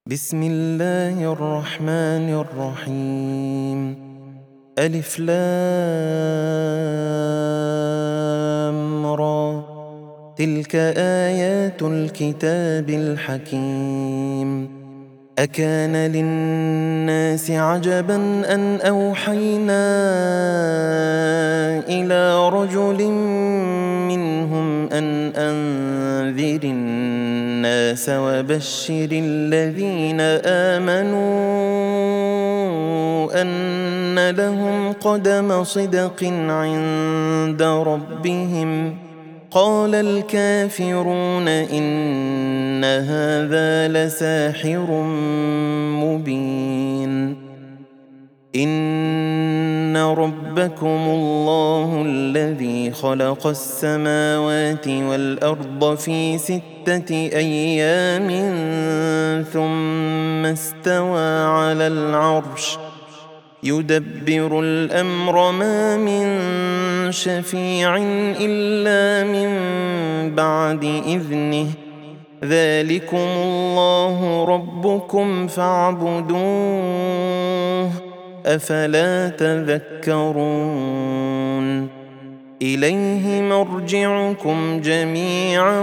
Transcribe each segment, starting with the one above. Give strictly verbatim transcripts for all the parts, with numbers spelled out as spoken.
بسم الله الرحمن الرحيم. ألف لام را. تلك آيات الكتاب الحكيم. أكان للناس عجبا أن أوحينا إلى رجل منهم أن أنذر الناس وبشر الذين آمنوا أن لهم قدم صدق عند ربهم. قال الكافرون إن هذا لساحر مبين. إن ربكم الله الذي خلق السماوات والأرض في ستة أيام ثم استوى على العرش يدبر الأمر ما من شفيع إلا من بعد إذنه. ذلكم الله ربكم فاعبدوه أفلا تذكرون. إليه مرجعكم جميعا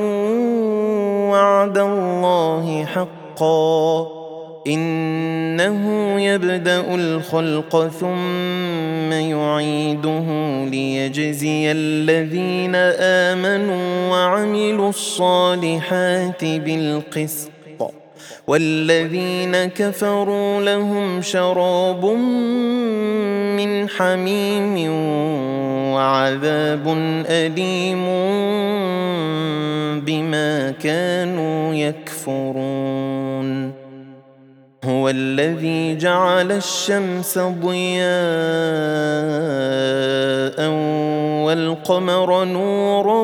وعد الله حقا. إنه يبدأ الخلق ثم يعيده ليجزي الذين آمنوا وعملوا الصالحات بالقسط، والذين كفروا لهم شراب من حميم وعذاب أليم بما كانوا يكفرون. هو الذي جعل الشمس ضياء والقمر نورا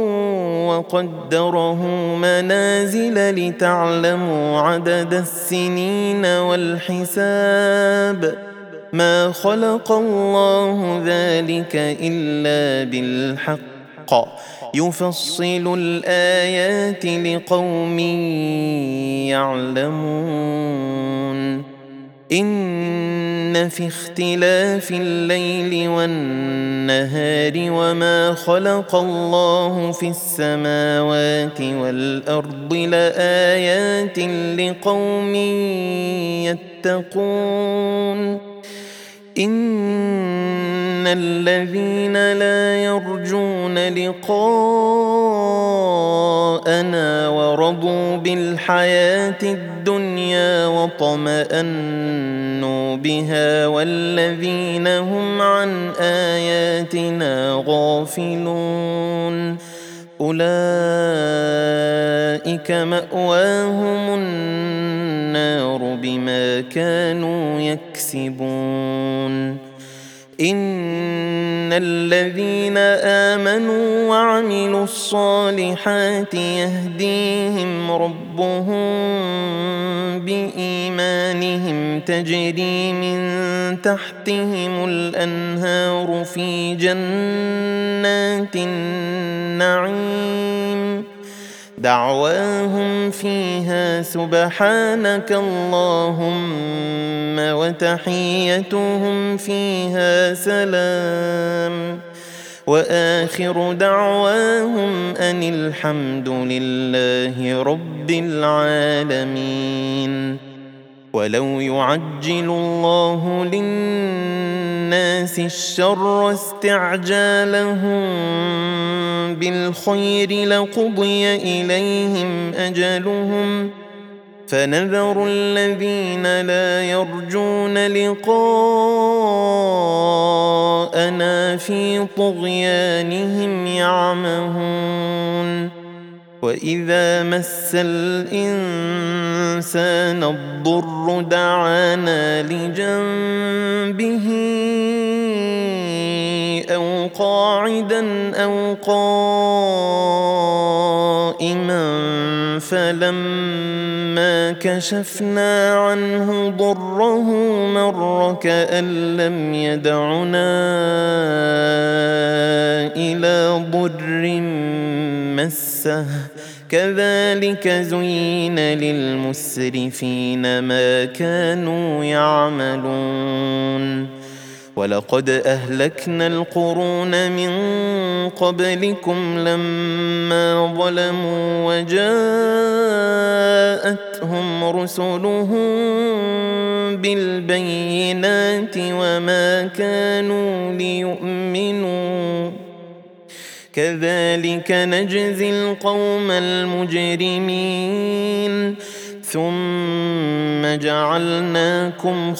وقدره منازل لتعلموا عدد السنين والحساب. ما خلق الله ذلك إلا بالحق يفصل الآيات لقوم يعلمون. إن في اختلاف الليل والنهار وما خلق الله في السماوات والأرض لآيات لقوم يتقون. إن الذين لا يرجون لقاءنا ورضوا بالحياة الدنيا واطمأنوا بها والذين هم عن آياتنا غافلون أولئك مأواهم النار بما كانوا يكسبون. إن الذين آمنوا وعملوا الصالحات يهديهم ربهم بإيمانهم تجري من تحتهم الأنهار في جنات النعيم. دعواهم فيها سبحانك اللهم وتحيتهم فيها سلام. وآخر دعواهم أن الحمد لله رب العالمين. ولو يعجل الله للناس الشر استعجالهم بالخير لقضي إليهم أجلهم. فنذر الذين لا يرجون لقاءنا في طغيانهم يعمهون. وإذا مس الإنسان الضر دعانا لجنبه أو قاعدا أو قائما فلما كشفنا عنه ضره مر كأن لم يدعنا إلى ضر مسه كذلك زين للمسرفين ما كانوا يعملون ولقد أهلكنا القرون من قبلكم لما ظلموا وجاءتهم رسلهم بالبينات وما كانوا ليؤمنوا كذلك نجزي القوم المجرمين ثم جعلناكم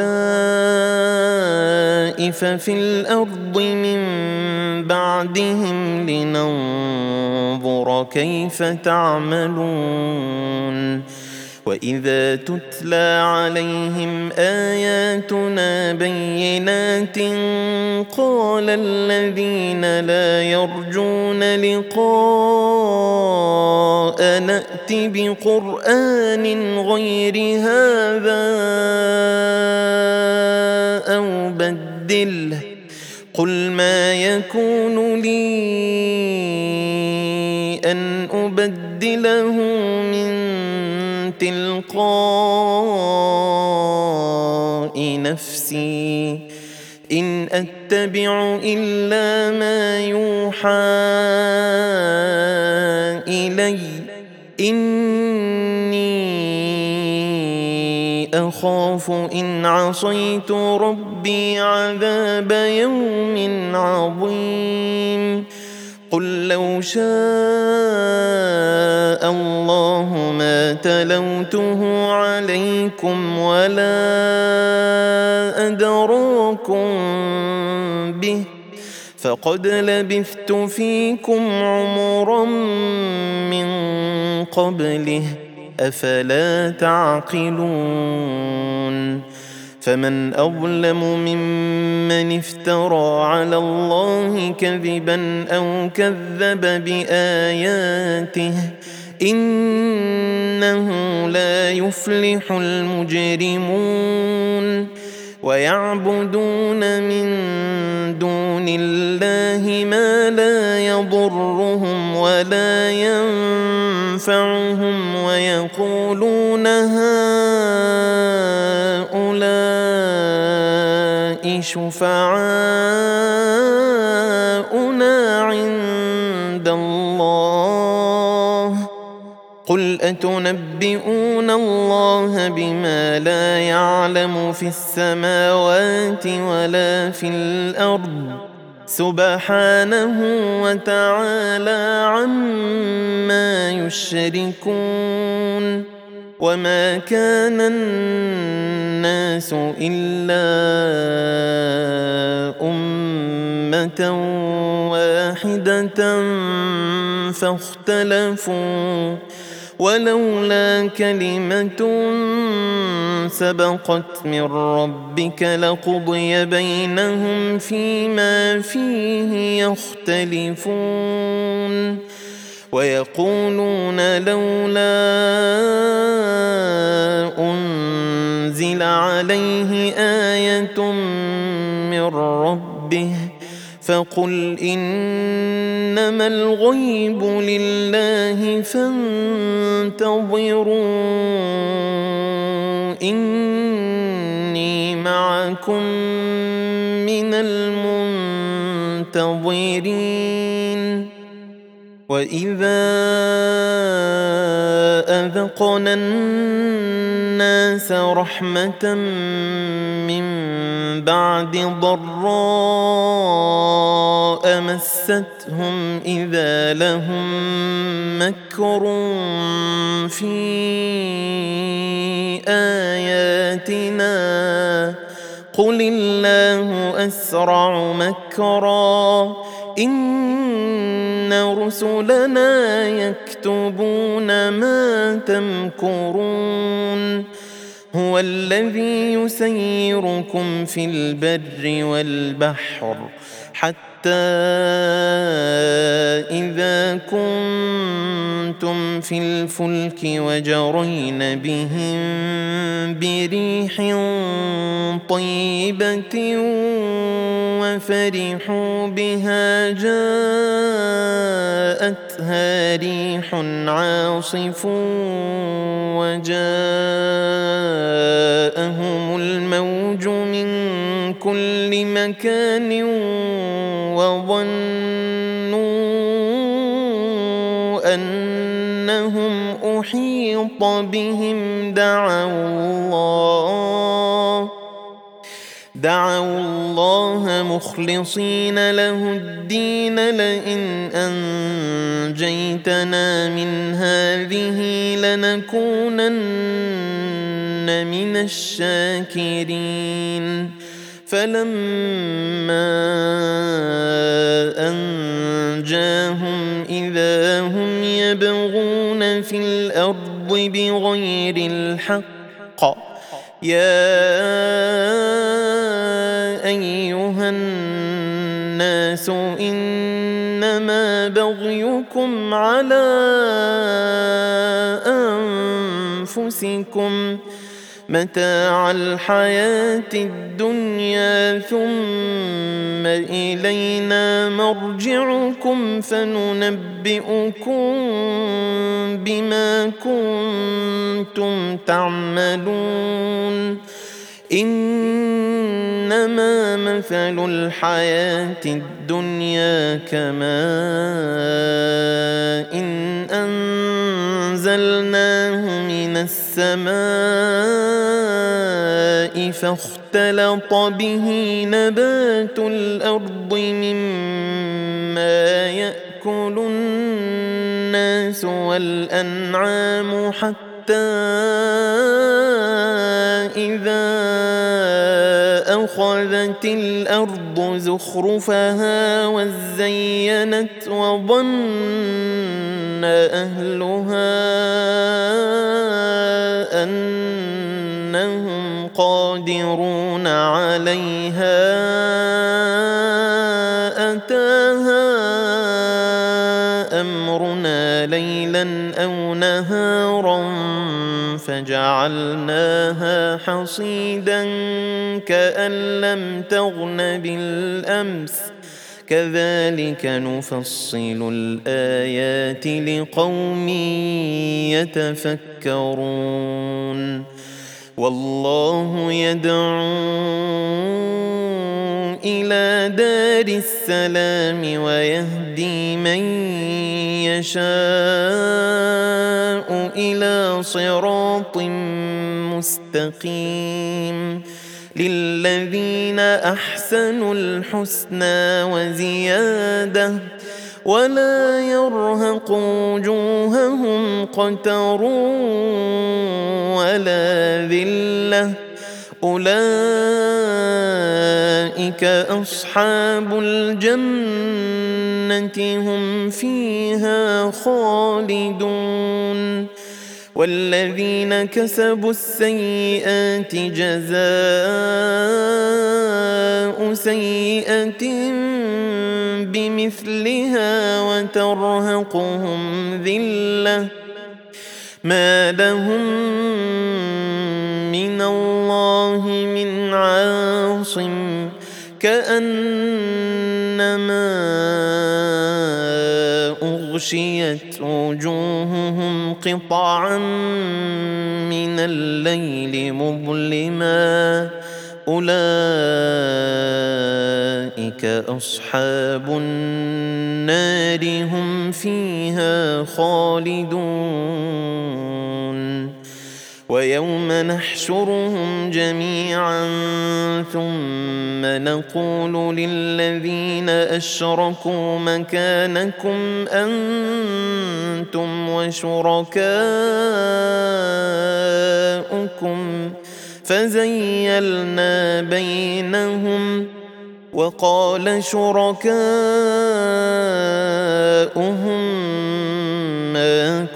خلائف في الأرض من بعدهم لننظر كيف تعملون وإذا تتلى عليهم آياتنا بينات قال الذين لا يرجون لقاء نأت بقرآن غير هذا أو بدله قل ما يكون لي أن أبدله من تلقاء نفسي إن أتبع إلا ما يوحى إلي إني أخاف إن عصيت ربي عذاب يوم عظيم قل لو شاء الله ما تلوته عليكم ولا أدراكم به فقد لبثت فيكم عمرا من قبله أفلا تعقلون فمن أظلم ممن افترى على الله كذبا أو كذب بآياته إنه لا يفلح المجرمون ويعبدون من دون الله ما لا يضرهم ولا ينفعهم ويقولون هؤلاء شفعاؤنا عند الله قل أتنبئون الله بما لا يعلم في السماوات ولا في الأرض سبحانه وتعالى عما يشركون وما كان الناس إلا أمة واحدة فاختلفوا ولولا كلمة سبقت من ربك لقضي بينهم فيما فيه يختلفون ويقولون لولا أنزل عليه آية من ربه فقل إنما الغيب لله فانتظروا إني معكم من المنتظرين وإذا أذقنا الناس رحمة من بعد ضراء مستهم إذا لهم مكر في آياتنا قل الله أسرع مكرا إن رسلنا يكتبون ما تمكرون هو الذي يسيركم في البر والبحر حتى إذا كنتم في الفلك وجرين بهم بريح طيبة وفرحوا بها جاءتها ريح عاصف وجاءهم الموج من كل مكان وظنوا أنهم أحيط بهم دعوا الله دعوا الله مخلصين له الدين لئن أنجيتنا من هذه لنكونن من الشاكرين فلما أنجاهم إذا هم يبغون في الأرض بغير الحق يا أيها الناس إنما بغيكم على أنفسكم متاع الحياة الدنيا ثم إلينا مرجعكم فننبئكم بما كنتم تعملون إنما مثل الحياة الدنيا كماء إن أنزلناه من السماء فاختلط به نبات الأرض مما يأكل الناس والأنعام حتى إذا أخذت الأرض زخرفها وزينت وظن أهلها أنهم قادرون عليها أتاها أمرنا ليلا أو نهارا فجعلناها حصيدا كأن لم تغن بالأمس كذلك نفصل الآيات لقوم يتفكرون والله يدعو إلى دار السلام ويهدي من يشاء إلى صراط مستقيم للذين أحسنوا الحسنى وزيادة ولا يرهق وجوههم قتر ولا ذلة أولئك أصحاب الجنة هم فيها خالدون والذين كسبوا السيئات جزاء سيئة بمثلها وترهقهم ذلة ما لهم من الله من عاصم كأنما أغشيت وجوههم قطعا من الليل مظلما أولئك أصحاب النار هم فيها خالدون ويوم نحشرهم جميعا ثم نقول للذين أشركوا مكانكم أنتم وشركاؤكم فزيلنا بينهم وقال شركاؤهم ما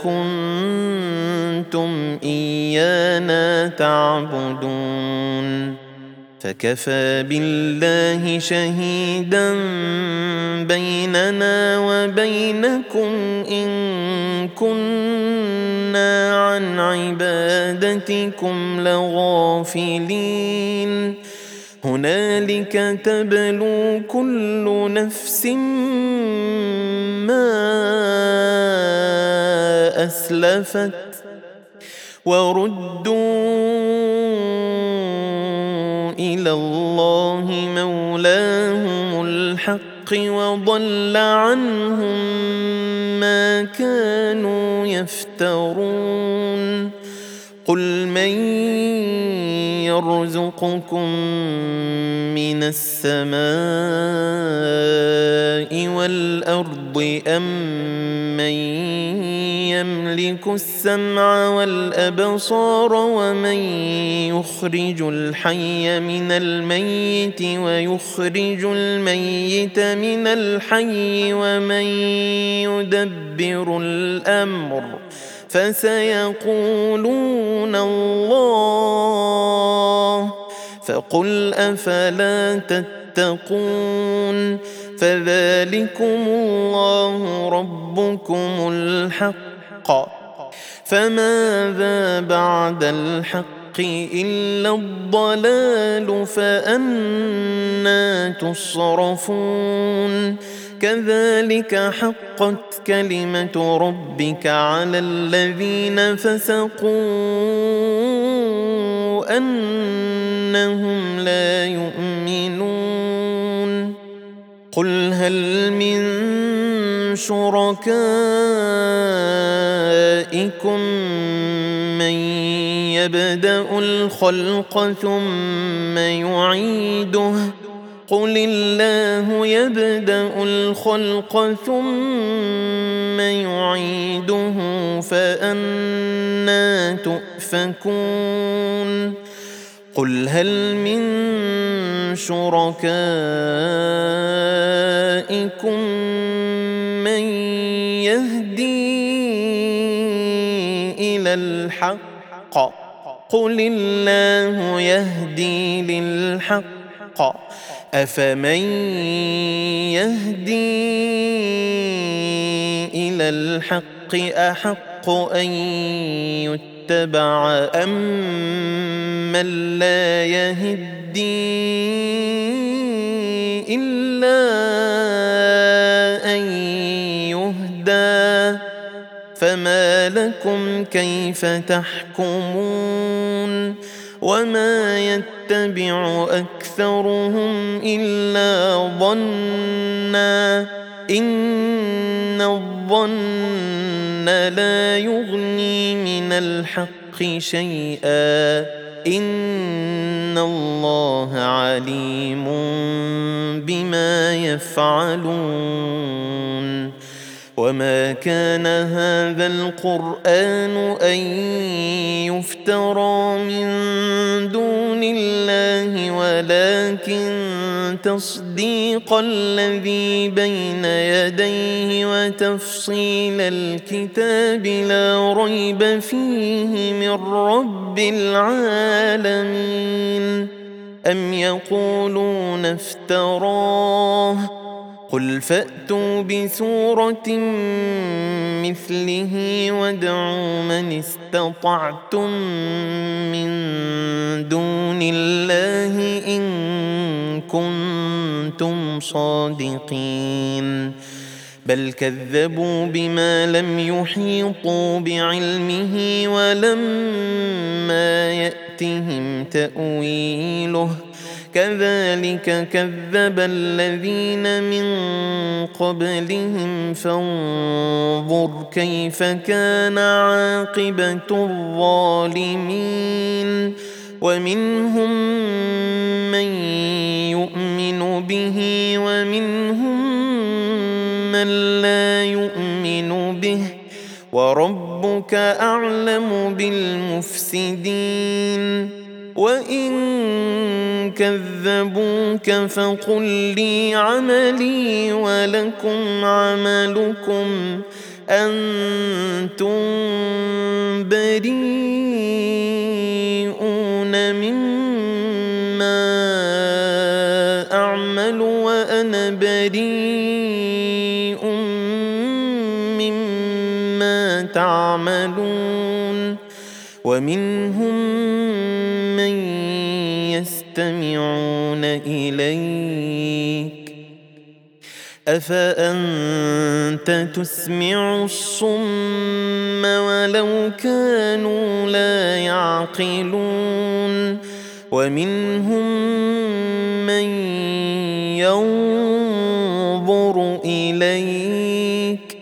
كنتم إيانا تعبدون فكفى بالله شهيدا بيننا وبينكم إن كنا عن عبادتكم لغافلين هنالك تبلو كل نفس ما أسلفت وردوا إلى الله مولاهم الحق وضل عنهم ما كانوا يفترون قل من يرزقكم من السماء والأرض أم من يملك السمع والأبصار ومن يخرج الحي من الميت ويخرج الميت من الحي ومن يدبر الأمر فسيقولون الله فقل أفلا تتقون فذلكم الله ربكم الحق فماذا بعد الحق إلا الضلال فأنى تصرفون كذلك حقت كلمة ربك على الذين فسقوا أنهم لا يؤمنون قل هل من شركائكم من يبدأ الخلق ثم يعيده قل الله يبدأ الخلق ثم يعيده فأنى تؤفكون قل هل من شركائكم من يهدي إلى الحق قل الله يهدي للحق أفمن يهدي إلى الحق أحق أن يتبع أم من لا يهدي إلا أن يهدى فما لكم كيف تحكمون وما يتبع أكثرهم إلا ظنا إن الظن لا يغني من الحق شيئا إن الله عليم بما يفعلون وما كان هذا القرآن أن يفترى من دون الله ولكن تصديق الذي بين يديه وتفصيل الكتاب لا ريب فيه من رب العالمين أم يقولون افتراه قل فأتوا بسورة مثله وادعوا من استطعتم من دون الله إن كنتم صادقين بل كذبوا بما لم يحيطوا بعلمه ولما يأتهم تأويله كذلك كذب الذين من قبلهم فانظر كيف كان عاقبة الظالمين ومنهم من يؤمن به ومنهم من لا يؤمن به وربك أعلم بالمفسدين وإن كذبوك فقل لي عملي ولكم عملكم أنتم بريئون مما أعمل وأنا بريء مما تعملون ومنهم من يستمعون إليك أفأنت تسمع الصم ولو كانوا لا يعقلون ومنهم من ينظر إليك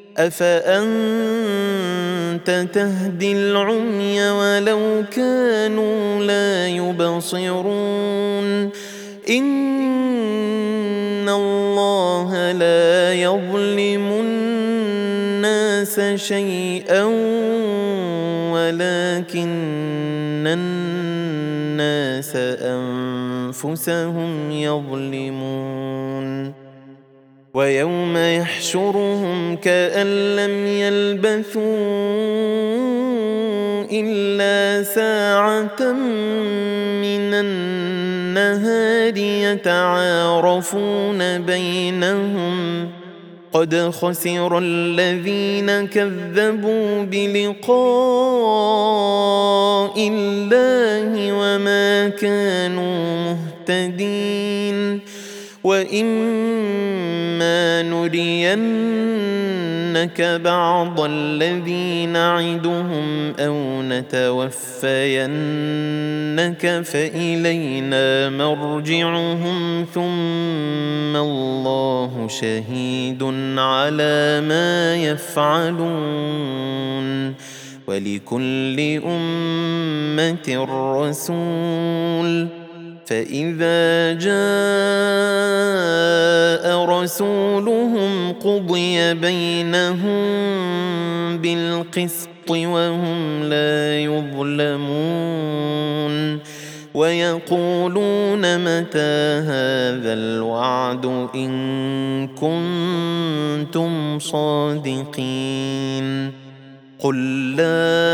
أفأنت تهدي العمي ولو كانوا لا يبصرون إن الله لا يظلم الناس شيئا ولكن الناس أنفسهم يظلمون ويوم يحشرهم كأن لم يلبثوا إلا ساعة من النهار يتعارفون بينهم قد خسر الذين كذبوا بلقاء الله وما كانوا مهتدين وإما نرينك بعض الذي نعدهم أو نتوفينك فإلينا مرجعهم ثم الله شهيد على ما يفعلون ولكل أمة رسول فإذا جاء رسولهم قضي بينهم بالقسط وهم لا يظلمون ويقولون متى هذا الوعد إن كنتم صادقين قل لا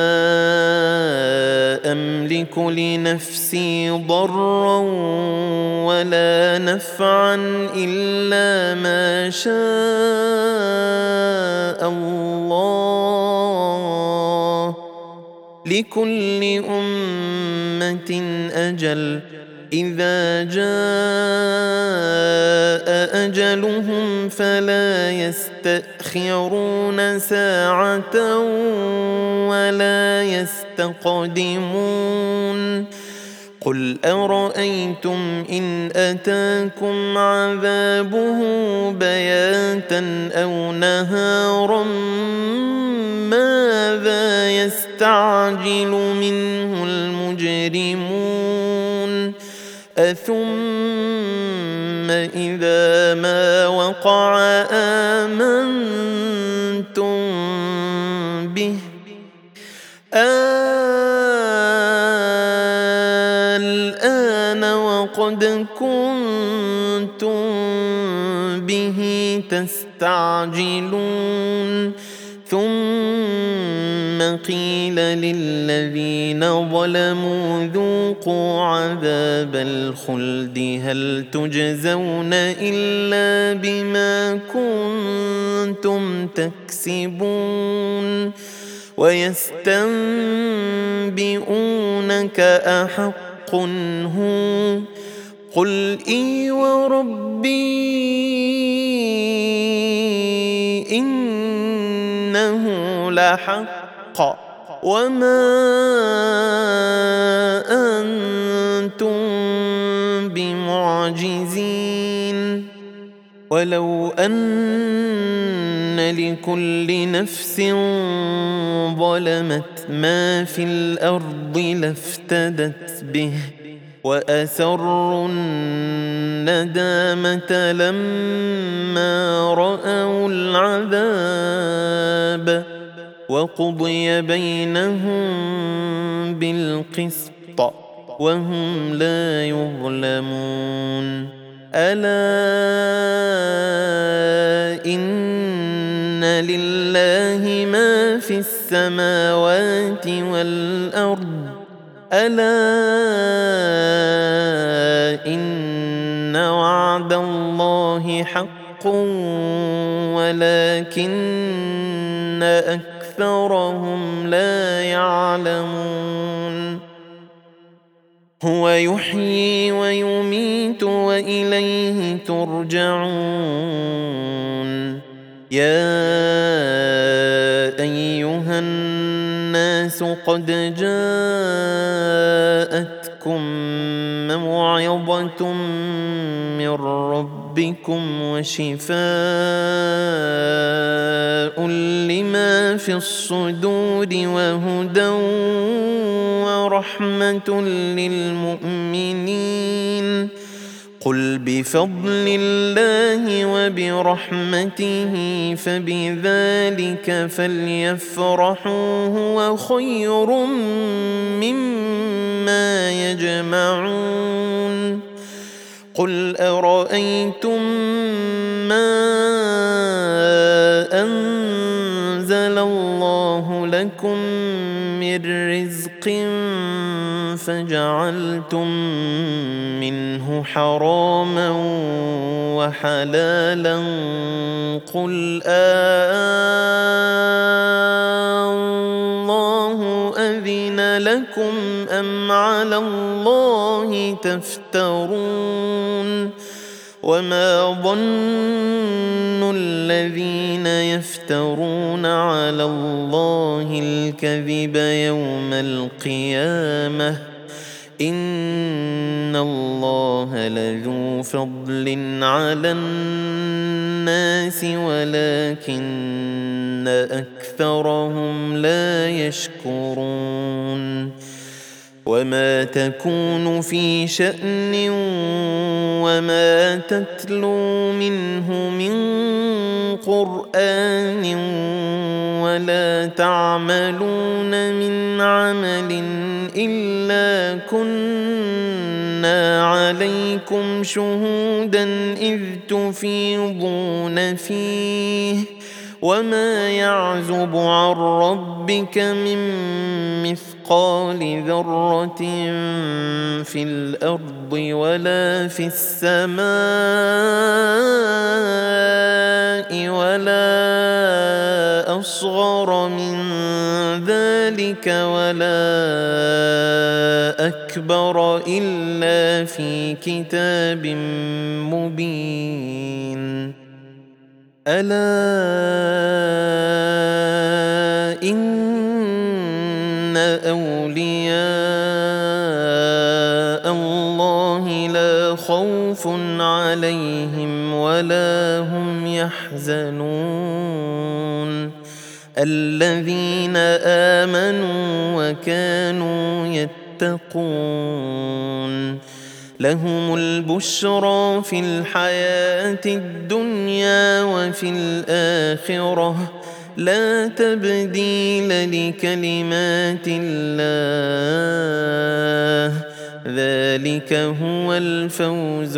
أملك لنفسي ضرا ولا نفعا إلا ما شاء الله لكل أمة أجل إذا جاء أجلهم فلا يستأخرون ساعة ولا يستقدمون قل أرأيتم إن أتاكم عذابه بياتا أو نهارا ماذا يستعجل منه المجرمون أثم إذا ما وقع آمنتم به الآن وقد كنتم به تستعجلون ثم قيل للذين ظلموا ذوقوا عذاب الخلد هل تجزون إلا بما كنتم تكسبون ويستنبئونك أحق هو قل إي وربي إنه لحق وما أنتم بمعجزين ولو أن لكل نفس ظلمت ما في الأرض لافتدت به وأسروا الندامة لما رأوا العذاب وقضي بينهم بالقسط وهم لا يظلمون ألا إن لله ما في السماوات والأرض ألا إن وعد الله حق ولكن أكثر أكثرهم لا يعلمون هو يحيي ويميت وإليه ترجعون. يا أيها الناس قد جاءتكم موعظة من ربكم وشفاء لما في الصدور وهدى ورحمة للمؤمنين. قل بفضل الله وبرحمته فبذلك فليفرحوا هو خير مما يجمعون. قل أرأيتم ما أنزل الله لكم من رزق فجعلتم منه حراما وحلالا قل الله أذن لكم أم على الله تفترون. وما ظن الذين يفترون على الله الكذب يوم القيامة إن الله لذو فضل على الناس ولكن أكثرهم لا يشكرون. وما تكون في شأن وما تتلو منه من قرآن ولا تعملون من عمل إلا كنا عليكم شهودا إذ تفيضون فيه وما يعزب عن ربك من مثقال ذرة في الأرض ولا في السماء ولا أصغر من ذلك ولا أكبر إلا في كتاب مبين. ألا إن أولياء الله لا خوف عليهم ولا هم يحزنون الذين آمنوا وكانوا يتقون. لهم البشرى في الحياة الدنيا وفي الآخرة لا تبديل لكلمات الله ذلك هو الفوز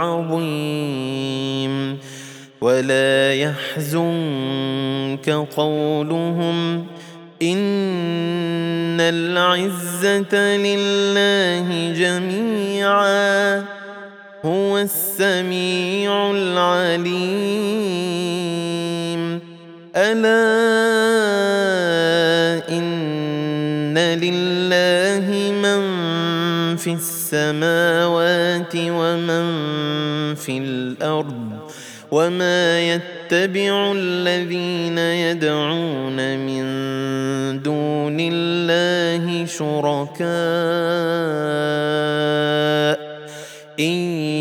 العظيم. ولا يحزنك قولهم إن العزة لله جميعا هو السميع العليم. ألا إن لله من في السماوات ومن في الأرض وما يتبع الذين يدعون من دون الله شركاء إن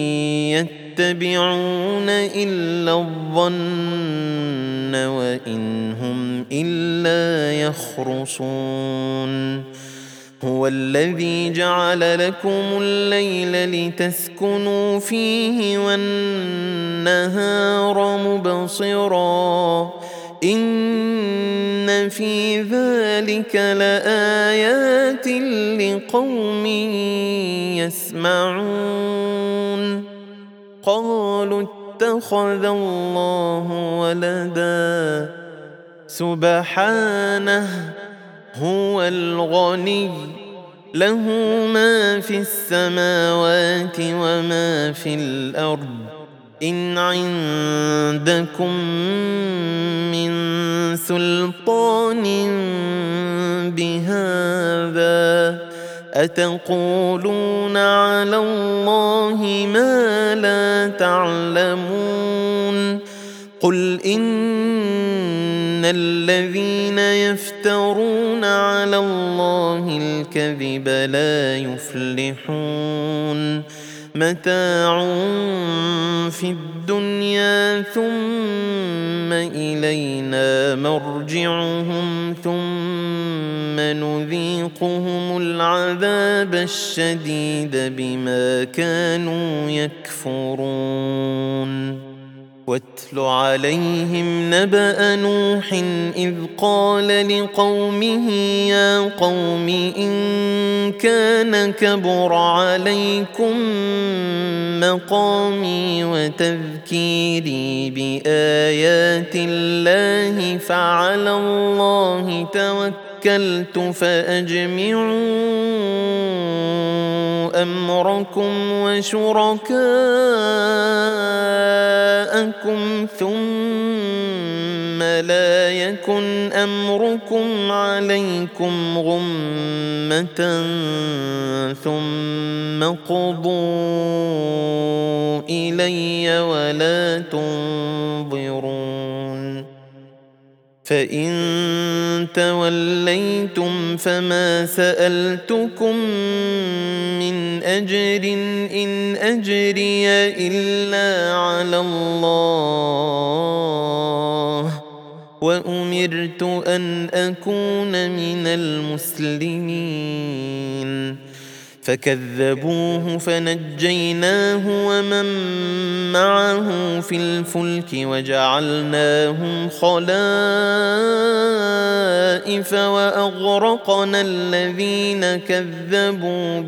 يتبعون إلا الظن وإن هم إلا يخرصون. هو الذي جعل لكم الليل لتسكنوا فيه والنهار مبصرا إن في ذلك لآيات لقوم يسمعون. قالوا اتخذ الله ولدا سبحانه هو الغني له ما في السماوات وما في الأرض إن عندكم من سلطان بهذا أتقولون على الله ما لا تعلمون قل إن الذين يفترون على الله الكذب لا يفلحون متاع في الدنيا ثم إلينا مرجعهم ثم نذيقهم العذاب الشديد بما كانوا يكفرون واتل عليهم نبأ نوح إذ قال لقومه يا قوم إن كان كبر عليكم مقامي وتذكيري بآيات الله فعلى الله توكلت فأجمعوا أمركم وشركاءكم ثم لا يكن أمركم عليكم غمة ثم قضوا إلي ولا تنظرون فإن توليتم فما سألتكم من أجر إن أجري إلا على الله وأمرت أن أكون من المسلمين فكذبوه فنجيناه ومن معه في الفلك وجعلناهم خلائف وأغرقنا الذين كذبوا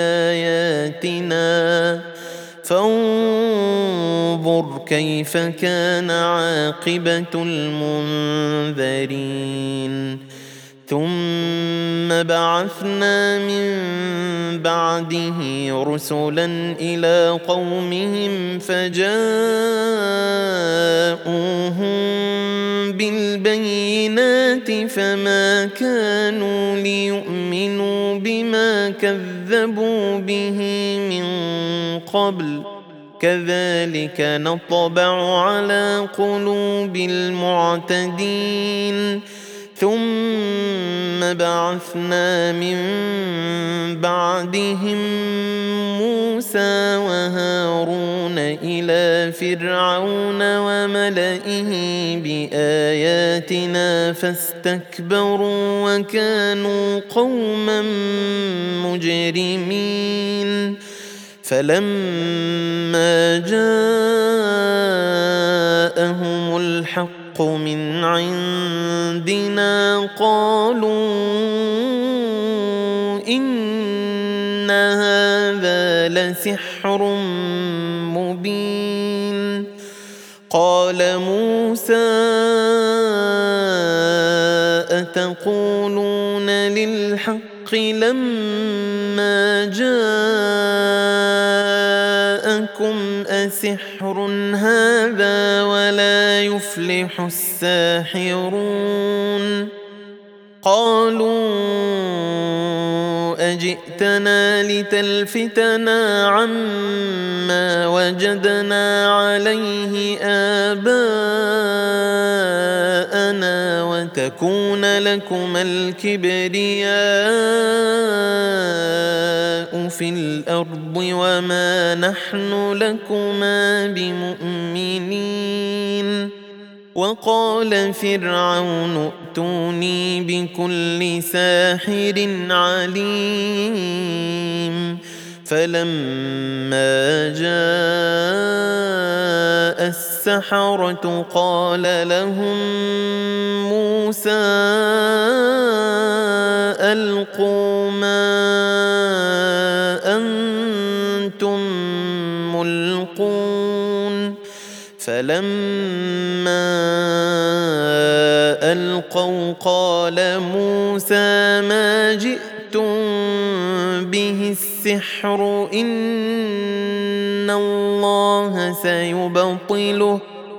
بآياتنا فانظر كيف كان عاقبة المنذرين ثم بعثنا من بعده رسلا إلى قومهم فجاءوهم بالبينات فما كانوا ليؤمنوا بما كذبوا به من قبل كذلك نطبع على قلوب المعتدين ثم بعثنا من بعدهم موسى وهارون إلى فرعون وملئه بآياتنا فاستكبروا وكانوا قوما مجرمين فلما جاءهم الحق من عندنا قالوا إن هذا لسحر مبين قال موسى أتقولون للحق لما جاءكم أسحر هذا ولا يفلح الساحرون قالوا أجئتنا لتلفتنا عما وجدنا عليه آباءنا وتكون لكما الكبرياء في الأرض وما نحن لكما بمؤمنين وقال فرعون ائتوني بكل ساحر عليم فلما جاء السحرة قال لهم موسى ألقوا ما أنتم ملقون فلما ألقوا قال موسى ما جئتم به السحر إن الله سيبطله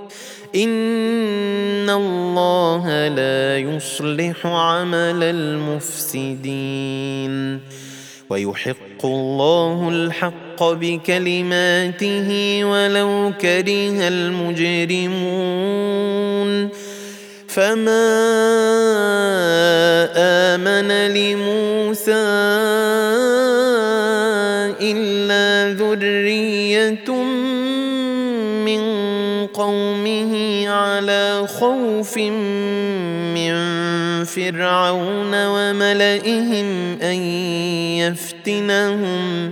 إن الله لا يصلح عمل المفسدين ويحق الله الحق بكلماته ولو كره المجرمون فما آمن لموسى إلا ذرية من قومه على خوف من فرعون وملئهم أن يفتنهم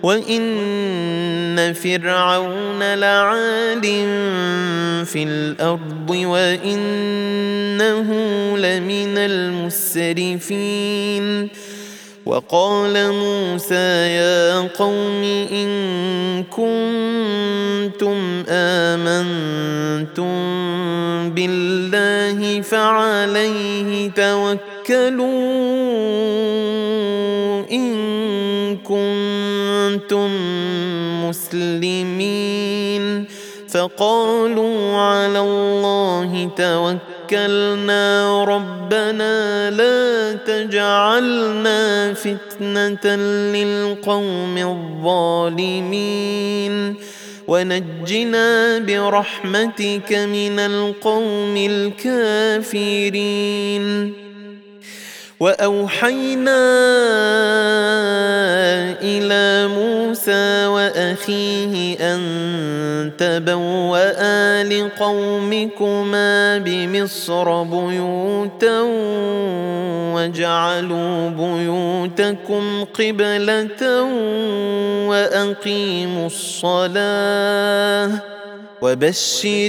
وإن فرعون لعال في الأرض وإنه لمن المسرفين وقال موسى يا قوم إن كنتم آمنتم بالله فعليه توكلوا إن كنتم مسلمين فقالوا على الله توكلنا ربنا لا تجعلنا فتنة للقوم الظالمين ونجنا برحمتك من القوم الكافرين وأوحينا إلى موسى وأخيه أن تبوأ لقومكما بمصر بيوتا واجعلوا بيوتكم قبلة وأقيموا الصلاة وبشر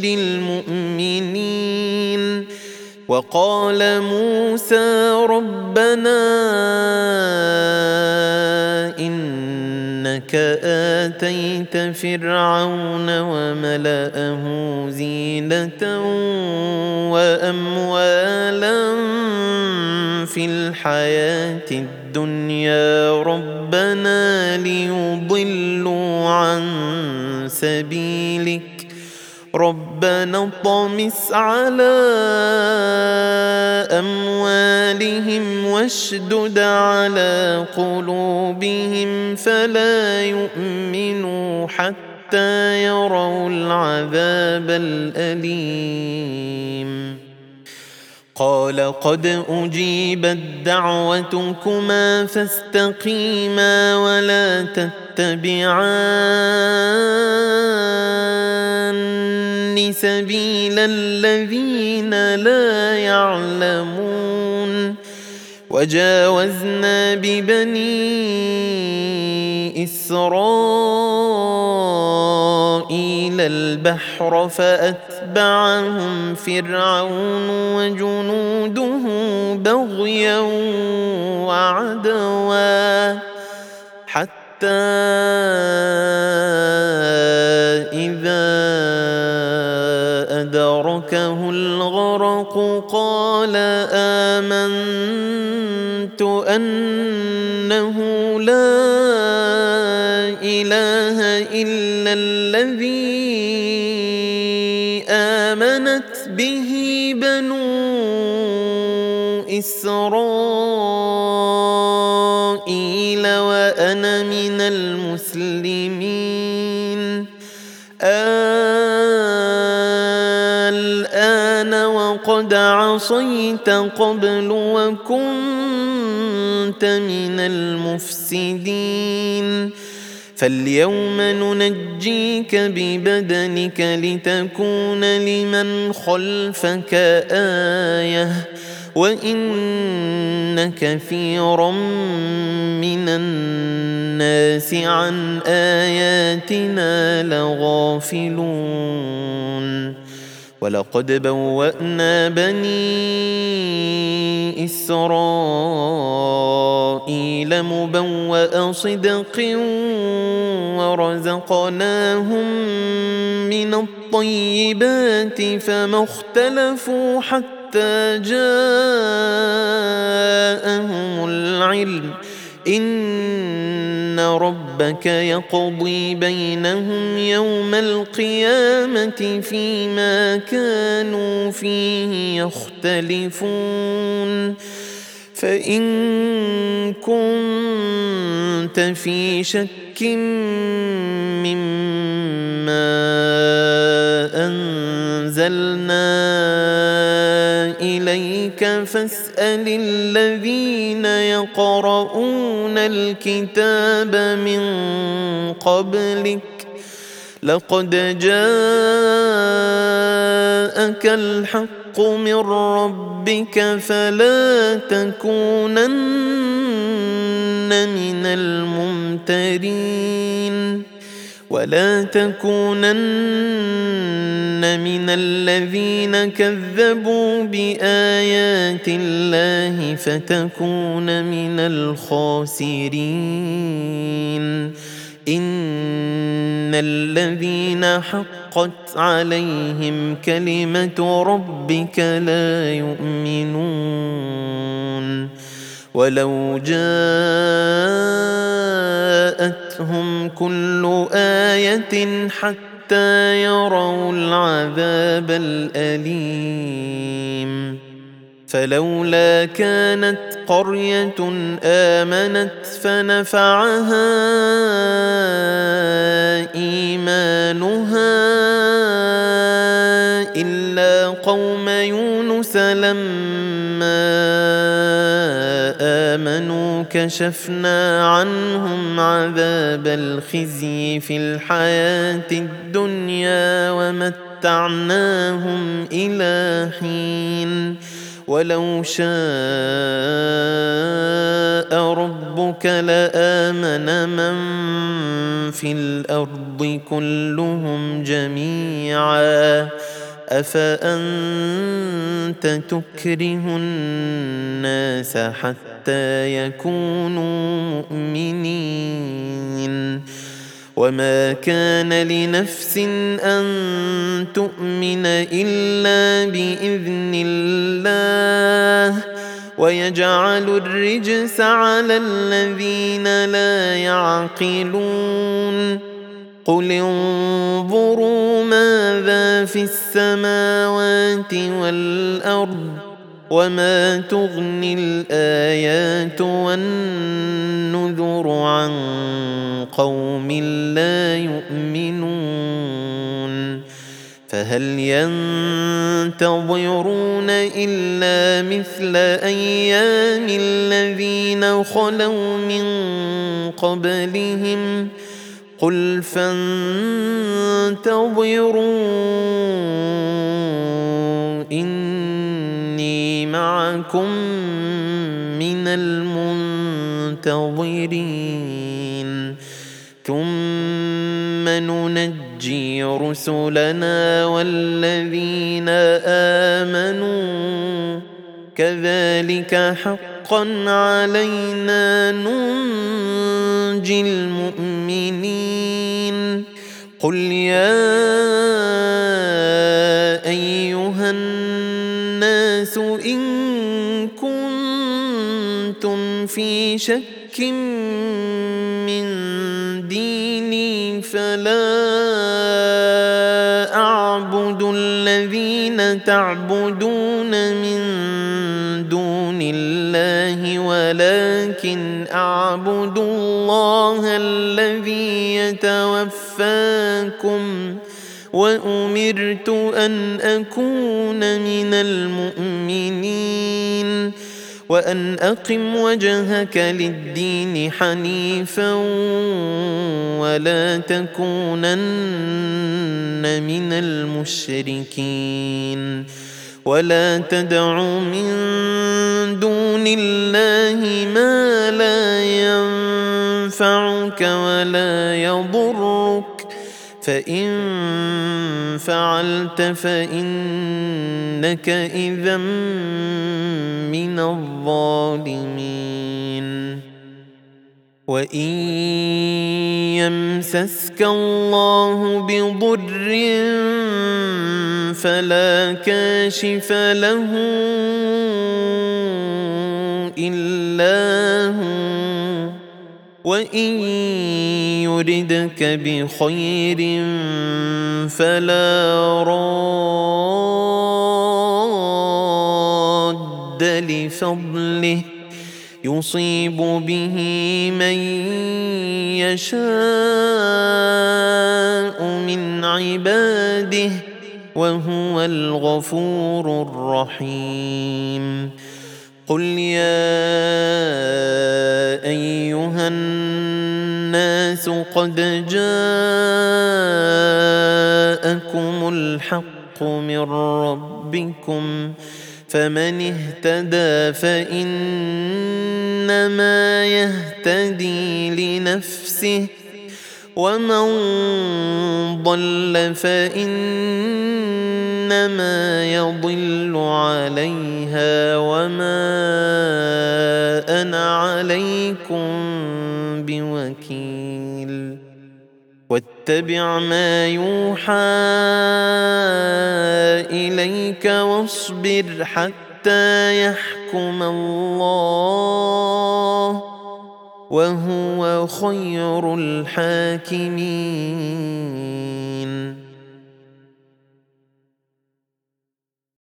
المؤمنين وقال موسى ربنا إنك آتيت فرعون وملأه زينة وأموالا في الحياة الدنيا ربنا ليضلوا عن سبيلك ربنا اطمس على أموالهم واشدد على قلوبهم فلا يؤمنوا حتى يروا العذاب الأليم قال قد أجيبت دعوتكما فاستقيما ولا تتبعان سبيل الذين لا يعلمون وجاوزنا ببني إسرائيل البحر فأتبعهم فرعون وجنوده بغيا وعدوا حتى إذا أدركه الغرق قال آمنت أنه لا إله إلا الذي آمنت به بنو إسرائيل وأنا من المسلمين الآن وقد عصيت قبل وكنت من المفسدين فاليوم ننجيك ببدنك لتكون لمن خلفك آية وإن كثيرا من الناس عن آياتنا لغافلون ولقد بوأنا بني إسرائيل مبوأ صدق ورزقناهم من الطيبات فما اختلفوا حتى جاءهم العلم إن ربك يقضي بينهم يوم القيامة فيما كانوا فيه يختلفون فإن كنت في شك مما أنزلنا إليك فاسأل الذين يقرؤون الكتاب من قبلك لقد جاءك الحق من ربك فلا تكونن من الممترين ولا تكونن من الذين كذبوا بآيات الله فتكون من الخاسرين إن الذين حقت عليهم كلمة ربك لا يؤمنون ولو جاءتهم كل آية حتى يروا العذاب الأليم فلولا كانت قرية آمنت فنفعها إيمانها إلا قوم يونس لما آمنوا كشفنا عنهم عذاب الخزي في الحياة الدنيا ومتعناهم إلى حين ولو شاء ربك لآمن من في الأرض كلهم جميعا أفأنت تكره الناس حتى يكونوا مؤمنين وما كان لنفس أن تؤمن إلا بإذن الله ويجعل الرجس على الذين لا يعقلون قل انظروا ماذا في السماوات والأرض وما تغني الآيات والنذر عن قوم لا يؤمنون فهل ينتظرون إلا مثل أيام الذين خلوا من قبلهم قل فانتظروا إني معكم من المنتظرين ثم ننجي رسلنا والذين آمنوا كذلك حقا علينا ننجي المؤمنين قل يا أيها الناس إن كنتم في شك من ديني فلا أعبد الذين تعبدون من دون الله ولكن أعبد الله الذي يتوفاكم وأمرت أن أكون من المؤمنين وأن أقم وجهك للدين حنيفا ولا تكونن من المشركين ولا تدع من دون الله ما لا ينفعك ولا يضرك فإن فعلت فإنك إذا من الظالمين وإن يمسسك الله بضر فلا كاشف له إلا هو وإن يردك بخير فلا راد لفضله يصيب به من يشاء من عباده وهو الغفور الرحيم. قل يا أيها الناس قد جاءكم الحق من ربكم فمن اهتدى فإنما يهتدي لنفسه ومن ضل فإنما يضل عليها وما أنا عليكم بوكيل. واتبع ما يوحى إليك واصبر حتى يحكم الله وهو خير الحاكمين.